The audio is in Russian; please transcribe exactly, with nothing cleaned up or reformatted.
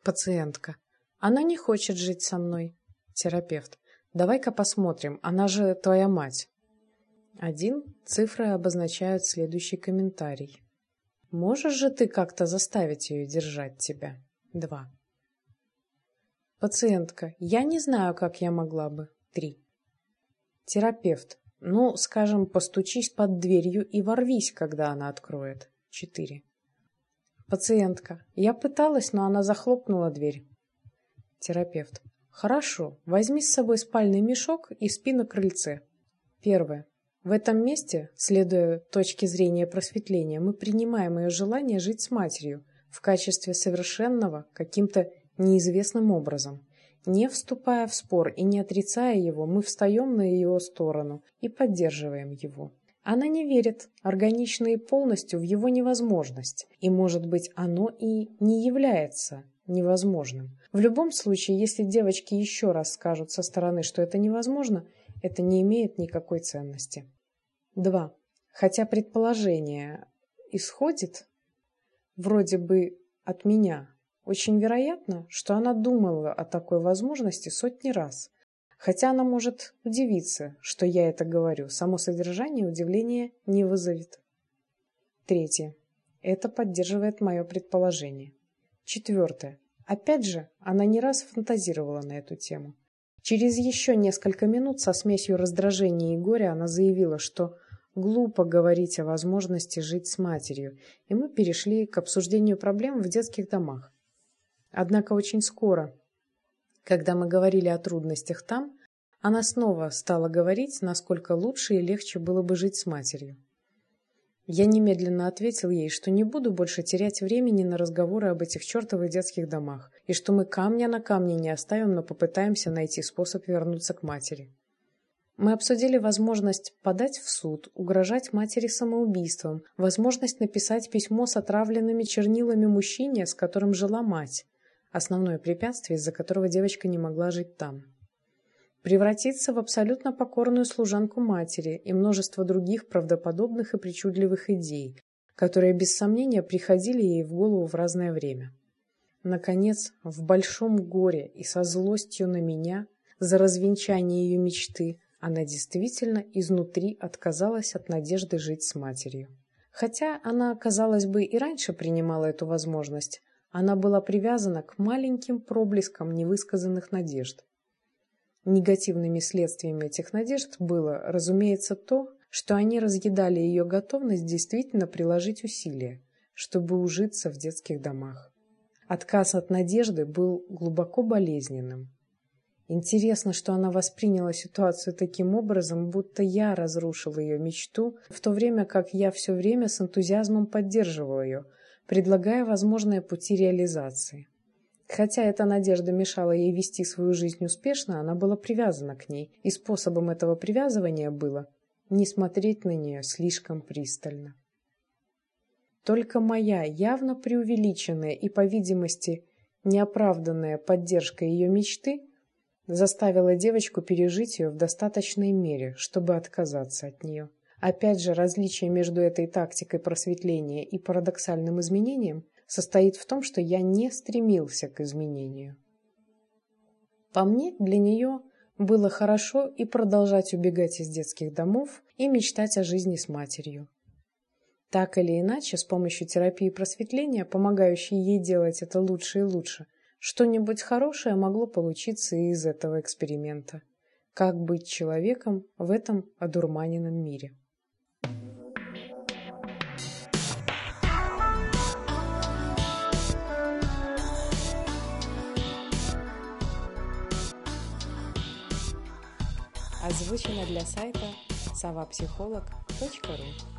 Пациентка. Она не хочет жить со мной. Терапевт. Давай-ка посмотрим, она же твоя мать. Один. Цифры обозначают следующий комментарий. Можешь же ты как-то заставить ее держать тебя? Два. Пациентка. Я не знаю, как я могла бы. Три. Терапевт. Ну, скажем, постучись под дверью и ворвись, когда она откроет. Четыре. Пациентка. Я пыталась, но она захлопнула дверь. Терапевт. Хорошо, возьми с собой спальный мешок и спи на крыльце. Первое. В этом месте, следуя точке зрения просветления, мы принимаем ее желание жить с матерью в качестве совершенного каким-то неизвестным образом. Не вступая в спор и не отрицая его, мы встаем на ее сторону и поддерживаем его. Она не верит органично и полностью в его невозможность, и, может быть, оно и не является невозможным. В любом случае, если девочки еще раз скажут со стороны, что это невозможно, это не имеет никакой ценности. Два. Хотя предположение исходит вроде бы от меня, очень вероятно, что она думала о такой возможности сотни раз. Хотя она может удивиться, что я это говорю, само содержание удивления не вызовет. Третье. Это поддерживает мое предположение. Четвертое. Опять же, она не раз фантазировала на эту тему. Через еще несколько минут со смесью раздражения и горя она заявила, что глупо говорить о возможности жить с матерью, и мы перешли к обсуждению проблем в детских домах. Однако очень скоро, когда мы говорили о трудностях там, она снова стала говорить, насколько лучше и легче было бы жить с матерью. Я немедленно ответил ей, что не буду больше терять времени на разговоры об этих чертовых детских домах, и что мы камня на камне не оставим, но попытаемся найти способ вернуться к матери. Мы обсудили возможность подать в суд, угрожать матери самоубийством, возможность написать письмо с отравленными чернилами мужчине, с которым жила мать, основное препятствие, из-за которого девочка не могла жить там. Превратиться в абсолютно покорную служанку матери и множество других правдоподобных и причудливых идей, которые без сомнения приходили ей в голову в разное время. Наконец, в большом горе и со злостью на меня за развенчание ее мечты, она действительно изнутри отказалась от надежды жить с матерью. Хотя она, казалось бы, и раньше принимала эту возможность, она была привязана к маленьким проблескам невысказанных надежд. Негативными следствиями этих надежд было, разумеется, то, что они разъедали ее готовность действительно приложить усилия, чтобы ужиться в детских домах. Отказ от надежды был глубоко болезненным. Интересно, что она восприняла ситуацию таким образом, будто я разрушил ее мечту, в то время как я все время с энтузиазмом поддерживал ее, предлагая возможные пути реализации. Хотя эта надежда мешала ей вести свою жизнь успешно, она была привязана к ней, и способом этого привязывания было не смотреть на нее слишком пристально. Только моя явно преувеличенная и, по видимости, неоправданная поддержка ее мечты заставила девочку пережить ее в достаточной мере, чтобы отказаться от нее. Опять же, различие между этой тактикой просветления и парадоксальным изменением состоит в том, что я не стремился к изменению. По мне, для нее было хорошо и продолжать убегать из детских домов и мечтать о жизни с матерью. Так или иначе, с помощью терапии просветления, помогающей ей делать это лучше и лучше, что-нибудь хорошее могло получиться и из этого эксперимента. Как быть человеком в этом одурманенном мире? Озвучено для сайта сова психолог точка ру.